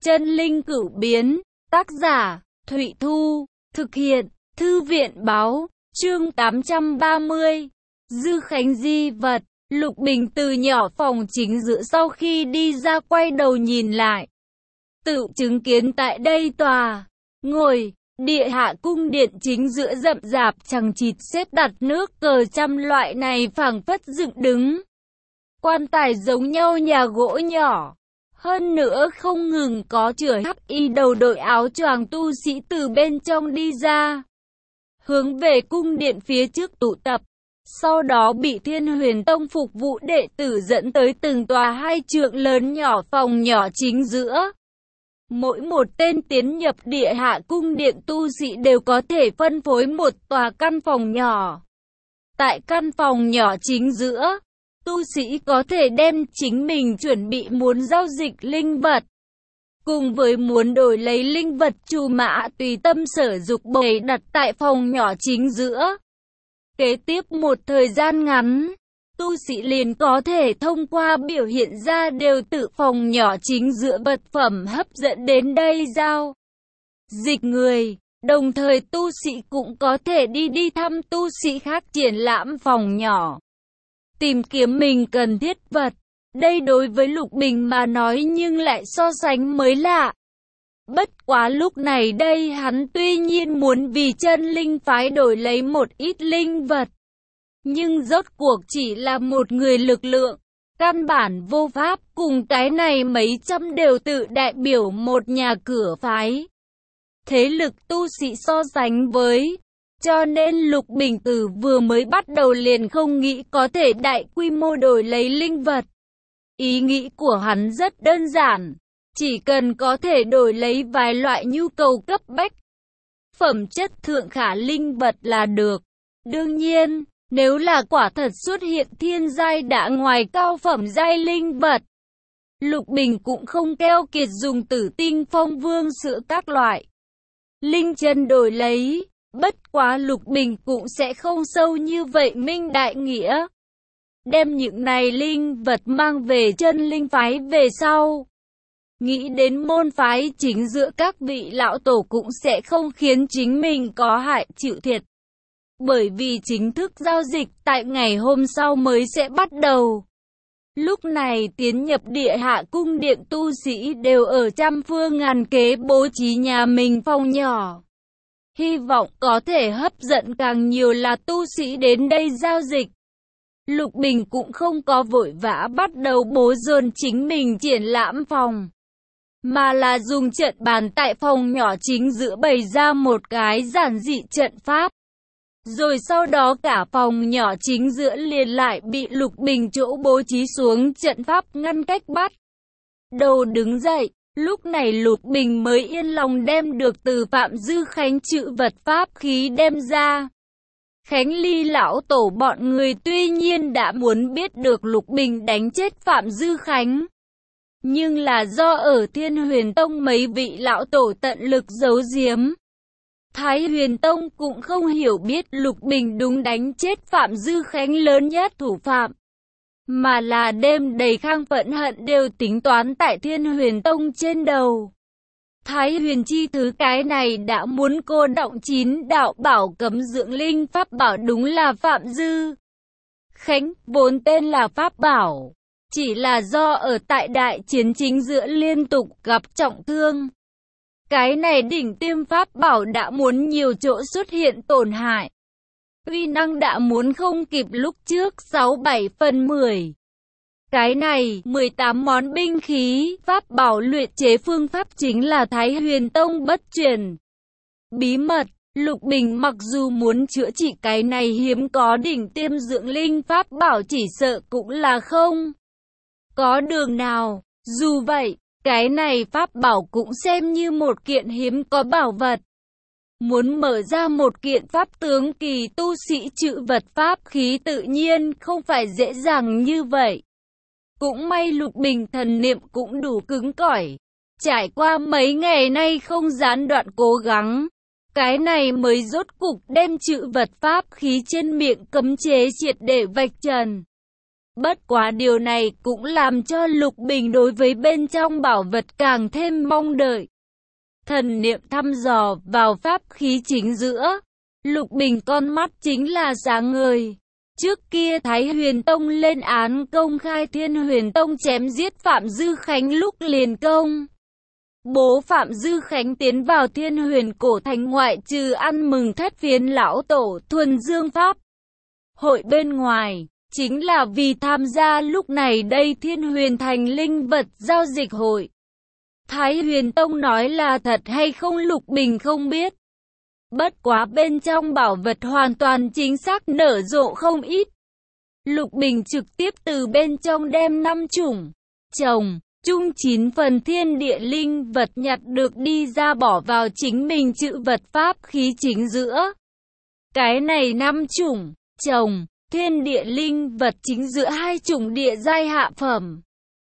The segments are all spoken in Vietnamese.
Chân linh cửu biến, tác giả, Thụy Thu, thực hiện, Thư viện báo, chương 830, Dư Khánh di vật. Lục Bình từ nhỏ phòng chính giữa sau khi đi ra quay đầu nhìn lại. Tự chứng kiến tại đây tòa ngồi, địa hạ cung điện chính giữa rậm rạp chằng chịt xếp đặt nước cờ trăm loại này phảng phất dựng đứng. Quan tài giống nhau nhà gỗ nhỏ. Hơn nữa không ngừng có chửa hắc y đầu đội áo choàng tu sĩ từ bên trong đi ra. Hướng về cung điện phía trước tụ tập. Sau đó bị Thiên Huyền Tông phục vụ đệ tử dẫn tới từng tòa hai trượng lớn nhỏ phòng nhỏ chính giữa. Mỗi một tên tiến nhập địa hạ cung điện tu sĩ đều có thể phân phối một tòa căn phòng nhỏ. Tại căn phòng nhỏ chính giữa, tu sĩ có thể đem chính mình chuẩn bị muốn giao dịch linh vật, cùng với muốn đổi lấy linh vật trù mã tùy tâm sở dục bày đặt tại phòng nhỏ chính giữa. Kế tiếp một thời gian ngắn, tu sĩ liền có thể thông qua biểu hiện ra đều tự phòng nhỏ chính giữa vật phẩm hấp dẫn đến đây giao dịch người. Đồng thời tu sĩ cũng có thể đi thăm tu sĩ khác triển lãm phòng nhỏ, tìm kiếm mình cần thiết vật. Đây đối với Lục Bình mà nói nhưng lại so sánh mới lạ. Bất quá lúc này đây hắn tuy nhiên muốn vì chân linh phái đổi lấy một ít linh vật, nhưng rốt cuộc chỉ là một người lực lượng, căn bản vô pháp cùng cái này mấy trăm đều tự đại biểu một nhà cửa phái. Thế lực tu sĩ so sánh với, cho nên Lục Bình từ vừa mới bắt đầu liền không nghĩ có thể đại quy mô đổi lấy linh vật. Ý nghĩ của hắn rất đơn giản, chỉ cần có thể đổi lấy vài loại nhu cầu cấp bách, phẩm chất thượng khả linh vật là được. Đương nhiên, nếu là quả thật xuất hiện thiên giai đã ngoài cao phẩm giai linh vật, Lục Bình cũng không keo kiệt dùng Tử Tinh Phong Vương sữa các loại linh chân đổi lấy. Bất quá Lục Bình cũng sẽ không sâu như vậy minh đại nghĩa, đem những này linh vật mang về chân linh phái về sau. Nghĩ đến môn phái chính giữa các vị lão tổ cũng sẽ không khiến chính mình có hại chịu thiệt. Bởi vì chính thức giao dịch tại ngày hôm sau mới sẽ bắt đầu. Lúc này tiến nhập địa hạ cung điện tu sĩ đều ở trăm phương ngàn kế bố trí nhà mình phòng nhỏ. Hy vọng có thể hấp dẫn càng nhiều là tu sĩ đến đây giao dịch. Lục Bình cũng không có vội vã bắt đầu bố dồn chính mình triển lãm phòng, mà là dùng trận bàn tại phòng nhỏ chính giữa bày ra một cái giản dị trận pháp. Rồi sau đó cả phòng nhỏ chính giữa liền lại bị Lục Bình chỗ bố trí xuống trận pháp ngăn cách bắt đầu đứng dậy. Lúc này Lục Bình mới yên lòng đem được từ Phạm Dư Khánh chữ vật pháp khí đem ra. Khánh Ly lão tổ bọn người tuy nhiên đã muốn biết được Lục Bình đánh chết Phạm Dư Khánh, nhưng là do ở Thiên Huyền Tông mấy vị lão tổ tận lực giấu giếm. Thái Huyền Tông cũng không hiểu biết Lục Bình đúng đánh chết Phạm Dư Khánh lớn nhất thủ phạm, mà là đêm đầy khang phẫn hận đều tính toán tại Thiên Huyền Tông trên đầu. Thái Huyền chi thứ cái này đã muốn cô động 9 đạo bảo cấm dưỡng linh pháp bảo đúng là Phạm Dư Khánh, vốn tên là pháp bảo, chỉ là do ở tại đại chiến chính giữa liên tục gặp trọng thương. Cái này đỉnh tiêm pháp bảo đã muốn nhiều chỗ xuất hiện tổn hại. Uy năng đã muốn không kịp lúc trước 6-7 phần 10. Cái này, 18 món binh khí, pháp bảo luyện chế phương pháp chính là Thái Huyền Tông bất truyền. Bí mật, Lục Bình mặc dù muốn chữa trị cái này hiếm có đỉnh tiêm dưỡng linh pháp bảo chỉ sợ cũng là không có đường nào. Dù vậy, cái này pháp bảo cũng xem như một kiện hiếm có bảo vật. Muốn mở ra một kiện pháp tướng kỳ tu sĩ chữ vật pháp khí tự nhiên không phải dễ dàng như vậy. Cũng may Lục Bình thần niệm cũng đủ cứng cỏi. Trải qua mấy ngày nay không gián đoạn cố gắng, cái này mới rốt cục đem chữ vật pháp khí trên miệng cấm chế triệt để vạch trần. Bất quá điều này cũng làm cho Lục Bình đối với bên trong bảo vật càng thêm mong đợi. Thần niệm thăm dò vào pháp khí chính giữa, Lục Bình con mắt chính là sáng ngời. Trước kia Thái Huyền Tông lên án công khai Thiên Huyền Tông chém giết Phạm Dư Khánh lúc liền công bố Phạm Dư Khánh tiến vào Thiên Huyền Cổ Thành, ngoại trừ ăn mừng thất phiến lão tổ thuần dương pháp hội bên ngoài, chính là vì tham gia lúc này đây Thiên Huyền Thành linh vật giao dịch hội. Thái Huyền Tông nói là thật hay không Lục Bình không biết. Bất quá bên trong bảo vật hoàn toàn chính xác nở rộ không ít. Lục Bình trực tiếp từ bên trong đem 5 chủng trồng chung 9 phần thiên địa linh vật nhặt được đi ra bỏ vào chính mình trữ vật pháp khí chính giữa. Cái này 5 chủng trồng thiên địa linh vật chính giữa 2 chủng địa giai hạ phẩm,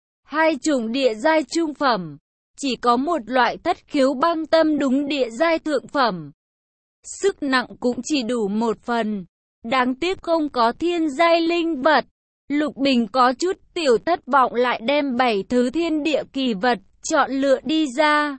2 chủng địa giai trung phẩm, chỉ có một loại thất khiếu băng tâm đúng địa giai thượng phẩm. Sức nặng cũng chỉ đủ 1 phần. Đáng tiếc không có thiên giai linh vật. Lục Bình có chút tiểu thất vọng, lại đem 7 thứ thiên địa kỳ vật chọn lựa đi ra.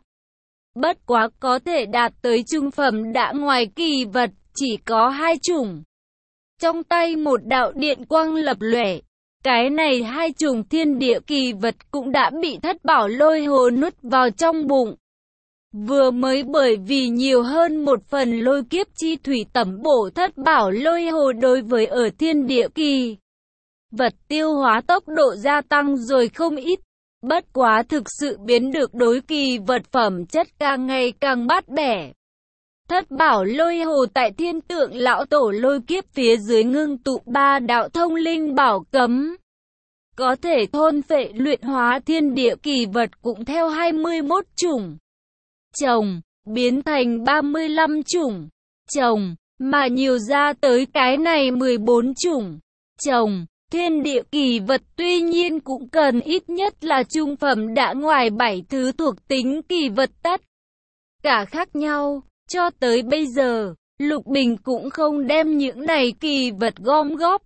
Bất quá có thể đạt tới trung phẩm đã ngoài kỳ vật chỉ có 2 chủng. Trong tay một đạo điện quang lập lòe, cái này 2 chủng thiên địa kỳ vật cũng đã bị Thất Bảo Lôi Hồ nuốt vào trong bụng. Vừa mới bởi vì nhiều hơn 1 phần lôi kiếp chi thủy tẩm bổ Thất Bảo Lôi Hồ đối với ở thiên địa kỳ vật tiêu hóa tốc độ gia tăng rồi không ít. Bất quá thực sự biến được đối kỳ vật phẩm chất càng ngày càng bát bẻ. Thất Bảo Lôi Hồ tại Thiên Tượng Lão Tổ lôi kiếp phía dưới ngưng tụ 3 đạo thông linh bảo cấm, có thể thôn phệ luyện hóa thiên địa kỳ vật cũng theo 21 chủng trồng biến thành 35 chủng trồng, mà nhiều ra tới cái này 14 chủng trồng thiên địa kỳ vật. Tuy nhiên cũng cần ít nhất là trung phẩm đã ngoài 7 thứ thuộc tính kỳ vật tất cả khác nhau. Cho tới bây giờ, Lục Bình cũng không đem những này kỳ vật gom góp.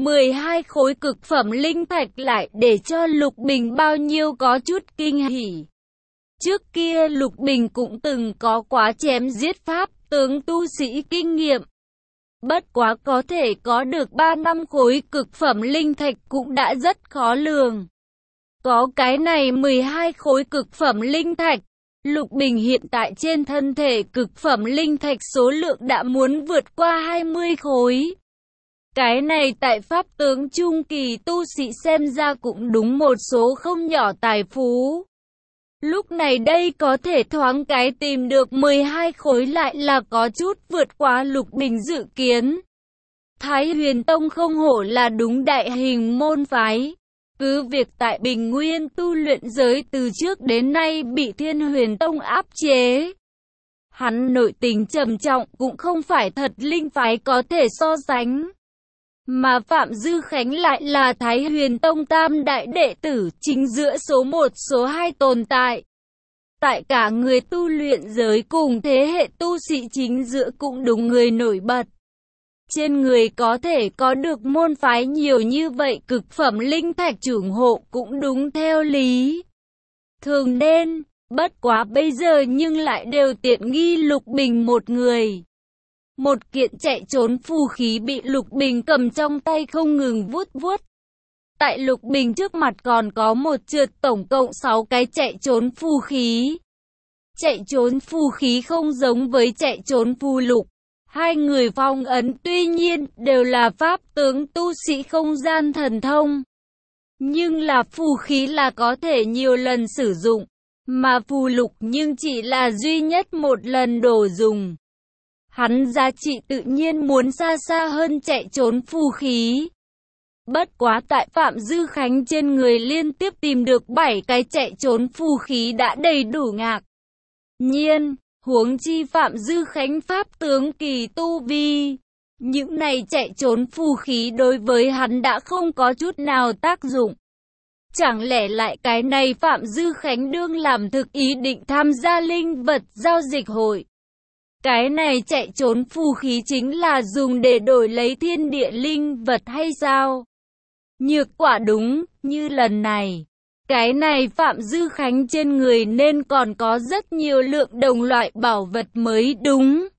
12 khối cực phẩm linh thạch lại để cho Lục Bình bao nhiêu có chút kinh hỉ. Trước kia Lục Bình cũng từng có quá chém giết pháp tướng tu sĩ kinh nghiệm. Bất quá có thể có được 3 năm khối cực phẩm linh thạch cũng đã rất khó lường. Có cái này 12 khối cực phẩm linh thạch, Lục Bình hiện tại trên thân thể cực phẩm linh thạch số lượng đã muốn vượt qua 20 khối. Cái này tại pháp tướng trung kỳ tu sĩ xem ra cũng đúng một số không nhỏ tài phú. Lúc này đây có thể thoáng cái tìm được 12 khối lại là có chút vượt quá Lục Bình dự kiến. Thái Huyền Tông không hổ là đúng đại hình môn phái. Cứ việc tại Bình Nguyên tu luyện giới từ trước đến nay bị Thiên Huyền Tông áp chế, hắn nội tình trầm trọng cũng không phải thật linh phái có thể so sánh. Mà Phạm Dư Khánh lại là Thái Huyền Tông tam đại đệ tử chính giữa số 1 số 2 tồn tại. Tại cả người tu luyện giới cùng thế hệ tu sĩ chính giữa cũng đúng người nổi bật. Trên người có thể có được môn phái nhiều như vậy cực phẩm linh thạch chủng hộ cũng đúng theo lý thường nên. Bất quá bây giờ nhưng lại đều tiện nghi Lục Bình một người. Một kiện chạy trốn phù khí bị Lục Bình cầm trong tay không ngừng vuốt vuốt. Tại Lục Bình trước mặt còn có một trượt tổng cộng 6 cái chạy trốn phù khí. Chạy trốn phù khí không giống với chạy trốn phù lục. Hai người phong ấn tuy nhiên đều là pháp tướng tu sĩ không gian thần thông. Nhưng là phù khí là có thể nhiều lần sử dụng. Mà phù lục nhưng chỉ là duy nhất một lần đồ dùng. Hắn giá trị tự nhiên muốn xa xa hơn chạy trốn phù khí. Bất quá tại Phạm Dư Khánh trên người liên tiếp tìm được 7 cái chạy trốn phù khí đã đầy đủ ngạc nhiên, huống chi Phạm Dư Khánh pháp tướng kỳ tu vi. Những này chạy trốn phù khí đối với hắn đã không có chút nào tác dụng. Chẳng lẽ lại cái này Phạm Dư Khánh đương làm thực ý định tham gia linh vật giao dịch hội? Cái này chạy trốn phù khí chính là dùng để đổi lấy thiên địa linh vật hay sao? Nhược quả đúng, như lần này. Cái này Phạm Dư Khánh trên người nên còn có rất nhiều lượng đồng loại bảo vật mới đúng.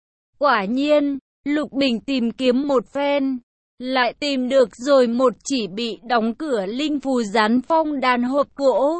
Quả nhiên, Lục Bình tìm kiếm một phen, lại tìm được rồi một chỉ bị đóng cửa linh phù dán phong đàn hộp gỗ.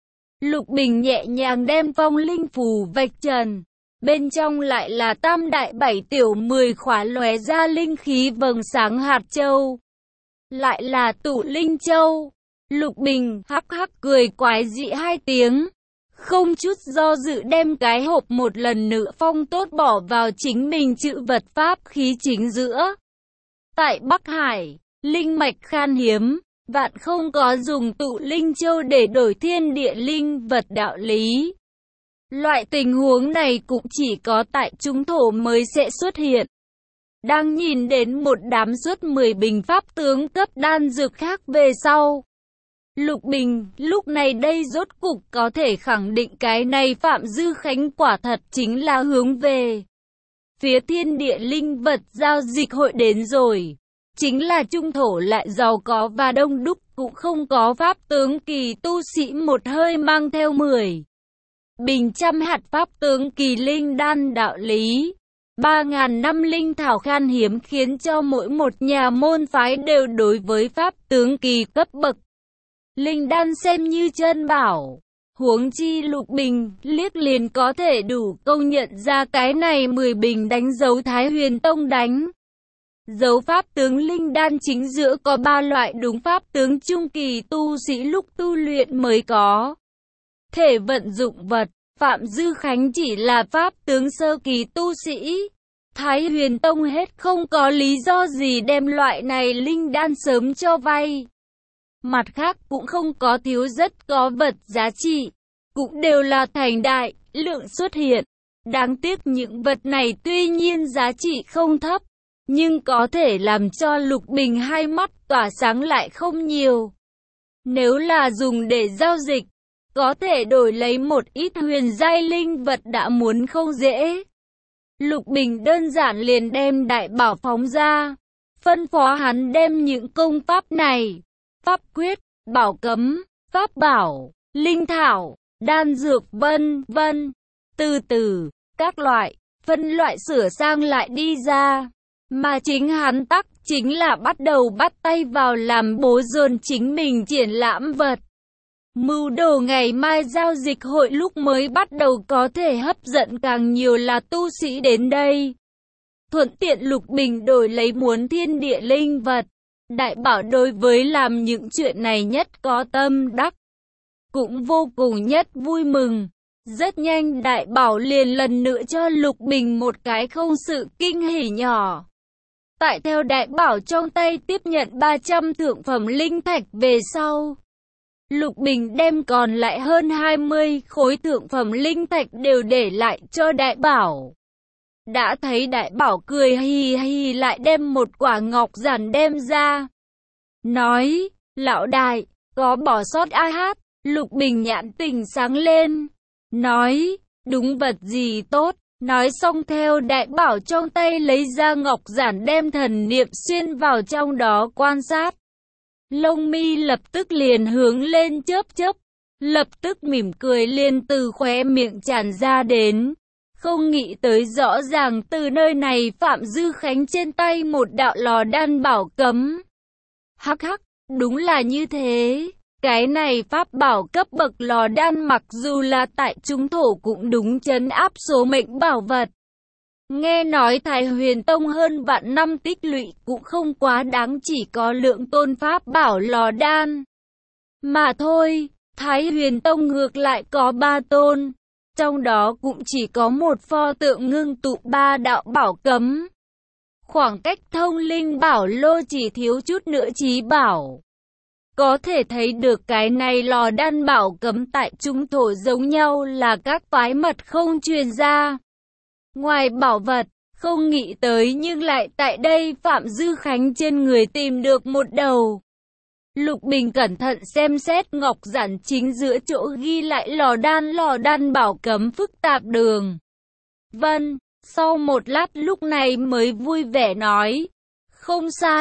Lục Bình nhẹ nhàng đem phong linh phù vạch trần. Bên trong lại là tam đại bảy tiểu 10 khóa lóe ra linh khí vầng sáng hạt châu. Lại là tụ linh châu. Lục Bình hắc hắc cười quái dị hai tiếng. Không chút do dự đem cái hộp một lần nữa phong tốt bỏ vào chính mình trữ vật pháp khí chính giữa. Tại Bắc Hải, linh mạch khan hiếm, vạn không có dùng tụ linh châu để đổi thiên địa linh vật đạo lý. Loại tình huống này cũng chỉ có tại trung thổ mới sẽ xuất hiện. Đang nhìn đến một đám suốt 10 bình pháp tướng cấp đan dược khác về sau. Lục Bình lúc này đây rốt cục có thể khẳng định cái này Phạm Dư Khánh quả thật chính là hướng về phía thiên địa linh vật giao dịch hội đến rồi. Chính là trung thổ lại giàu có và đông đúc, cũng không có pháp tướng kỳ tu sĩ một hơi mang theo 10 bình trăm hạt pháp tướng kỳ linh đan đạo lý. 3.000 năm linh thảo khan hiếm khiến cho mỗi một nhà môn phái đều đối với pháp tướng kỳ cấp bậc linh đan xem như chân bảo. Huống chi Lục Bình liếc liền có thể đủ công nhận ra cái này 10 bình đánh dấu Thái Huyền Tông đánh dấu pháp tướng linh đan chính giữa có 3 loại đúng pháp tướng trung kỳ tu sĩ lúc tu luyện mới có thể vận dụng vật. Phạm Dư Khánh chỉ là pháp tướng sơ kỳ tu sĩ. Thái Huyền Tông hết không có lý do gì đem loại này linh đan sớm cho vay. Mặt khác cũng không có thiếu rất có vật giá trị, cũng đều là thành đại lượng xuất hiện. Đáng tiếc những vật này tuy nhiên giá trị không thấp, nhưng có thể làm cho Lục Bình hai mắt tỏa sáng lại không nhiều. Nếu là dùng để giao dịch, có thể đổi lấy một ít huyền giai linh vật đã muốn không dễ. Lục Bình đơn giản liền đem đại bảo phóng ra, phân phó hắn đem những công pháp này, pháp quyết, bảo cấm, pháp bảo, linh thảo, đan dược vân vân, từ từ, các loại, phân loại sửa sang lại đi ra. Mà chính hắn tắc chính là bắt đầu bắt tay vào làm bố dồn chính mình triển lãm vật. Mưu đồ ngày mai giao dịch hội lúc mới bắt đầu có thể hấp dẫn càng nhiều là tu sĩ đến đây. Thuận tiện Lục Bình đổi lấy muốn thiên địa linh vật. Đại bảo đối với làm những chuyện này nhất có tâm đắc, cũng vô cùng nhất vui mừng. Rất nhanh đại bảo liền lần nữa cho Lục Bình một cái không sự kinh hỉ nhỏ. Tại theo đại bảo trong tay tiếp nhận 300 thượng phẩm linh thạch về sau, Lục Bình đem còn lại hơn 20 khối thượng phẩm linh thạch đều để lại cho đại bảo. Đã thấy đại bảo cười hì hì lại đem một quả ngọc giản đem ra. Nói, lão đại, có bỏ sót ai hát? Lục Bình nhãn tình sáng lên. Nói, đúng vật gì tốt. Nói xong theo đại bảo trong tay lấy ra ngọc giản đem thần niệm xuyên vào trong đó quan sát. Lông mi lập tức liền hướng lên chớp chớp, lập tức mỉm cười liền từ khóe miệng tràn ra đến. Không nghĩ tới rõ ràng từ nơi này Phạm Dư Khánh trên tay một đạo lò đan bảo cấm. Hắc hắc, đúng là như thế. Cái này pháp bảo cấp bậc lò đan mặc dù là tại trung thổ cũng đúng trấn áp số mệnh bảo vật. Nghe nói Thái Huyền Tông hơn vạn năm tích lũy cũng không quá đáng, chỉ có lượng tôn pháp bảo lò đan mà thôi. Thái Huyền Tông ngược lại có 3 tôn, trong đó cũng chỉ có một pho tượng ngưng tụ 3 đạo bảo cấm. Khoảng cách thông linh bảo lô chỉ thiếu chút nữa chí bảo. Có thể thấy được cái này lò đan bảo cấm tại trung thổ giống nhau là các phái mật không truyền ra. Ngoài bảo vật, không nghĩ tới nhưng lại tại đây Phạm Dư Khánh trên người tìm được một đầu. Lục Bình cẩn thận xem xét ngọc giản chính giữa chỗ ghi lại lò đan bảo cấm phức tạp đường. Vân, sau một lát lúc này mới vui vẻ nói. Không sai,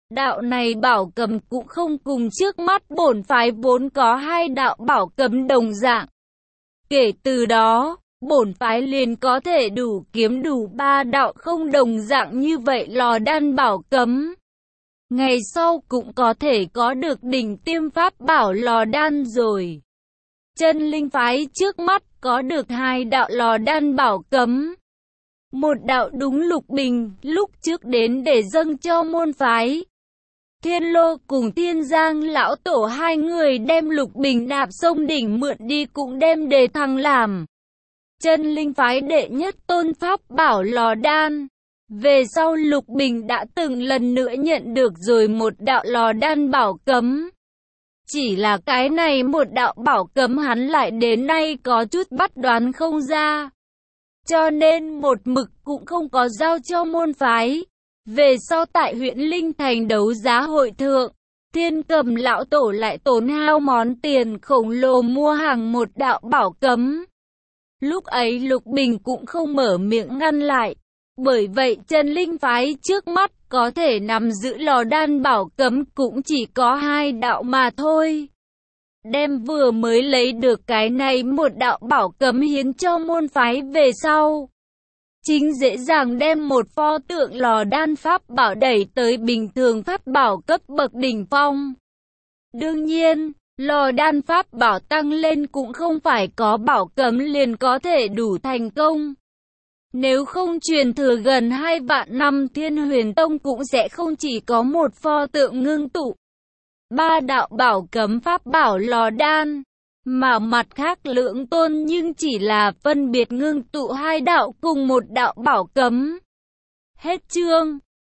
Đạo này bảo cấm cũng không cùng trước mắt bổn phái vốn có hai đạo bảo cấm đồng dạng. Kể từ đó, bổn phái liền có thể đủ kiếm đủ ba đạo không đồng dạng như vậy lò đan bảo cấm. Ngày sau cũng có thể có được đỉnh tiêm pháp bảo lò đan rồi. Chân linh phái trước mắt có được hai đạo lò đan bảo cấm. Một đạo đúng Lục Bình lúc trước đến để dâng cho môn phái. Thiên Lô cùng Thiên Giang lão tổ hai người đem Lục Bình đạp sông đỉnh mượn đi cũng đem đề thăng làm chân linh phái đệ nhất tôn pháp bảo lò đan. Về sau Lục Bình đã từng lần nữa nhận được rồi một đạo lò đan bảo cấm. Chỉ là cái này một đạo bảo cấm hắn lại đến nay có chút bắt đoán không ra. Cho nên một mực cũng không có giao cho môn phái. Về sau tại huyện Linh Thành đấu giá hội thượng, Thiên Cầm lão tổ lại tốn hao món tiền khổng lồ mua hàng một đạo bảo cấm. Lúc ấy Lục Bình cũng không mở miệng ngăn lại. Bởi vậy chân linh phái trước mắt có thể nắm giữ lò đan bảo cấm cũng chỉ có hai đạo mà thôi. Đem vừa mới lấy được cái này một đạo bảo cấm hiến cho môn phái về sau. Chính dễ dàng đem một pho tượng lò đan pháp bảo đẩy tới bình thường pháp bảo cấp bậc đỉnh phong. Đương nhiên, lò đan pháp bảo tăng lên cũng không phải có bảo cấm liền có thể đủ thành công. Nếu không truyền thừa gần 2 vạn năm Thiên Huyền Tông cũng sẽ không chỉ có một pho tượng ngưng tụ ba đạo bảo cấm pháp bảo lò đan, mà mặt khác lưỡng tôn nhưng chỉ là phân biệt ngưng tụ hai đạo cùng một đạo bảo cấm. Hết chương.